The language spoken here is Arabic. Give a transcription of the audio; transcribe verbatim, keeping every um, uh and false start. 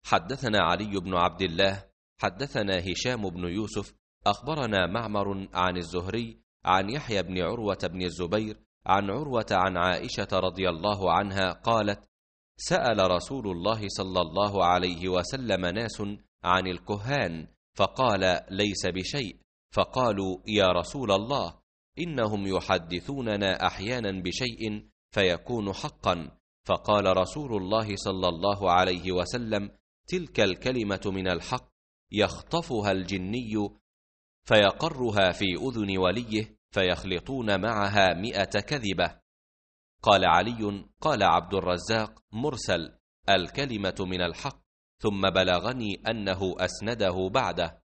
حدثنا علي بن عبد الله حدثنا هشام بن يوسف أخبرنا معمر عن الزهري عن يحيى بن عروة بن الزبير عن عروة عن عائشة رضي الله عنها قالت: سأل رسول الله صلى الله عليه وسلم ناس عن الكهان فقال: ليس بشيء. فقالوا: يا رسول الله، إنهم يحدثوننا أحيانا بشيء فيكون حقا. فقال رسول الله صلى الله عليه وسلم: تلك الكلمة من الحق يخطفها الجني فيقرها في أذن وليه فيخلطون معها مئة كذبة. قال علي: قال عبد الرزاق: مرسل، الكلمة من الحق. ثم بلغني أنه أسنده بعده.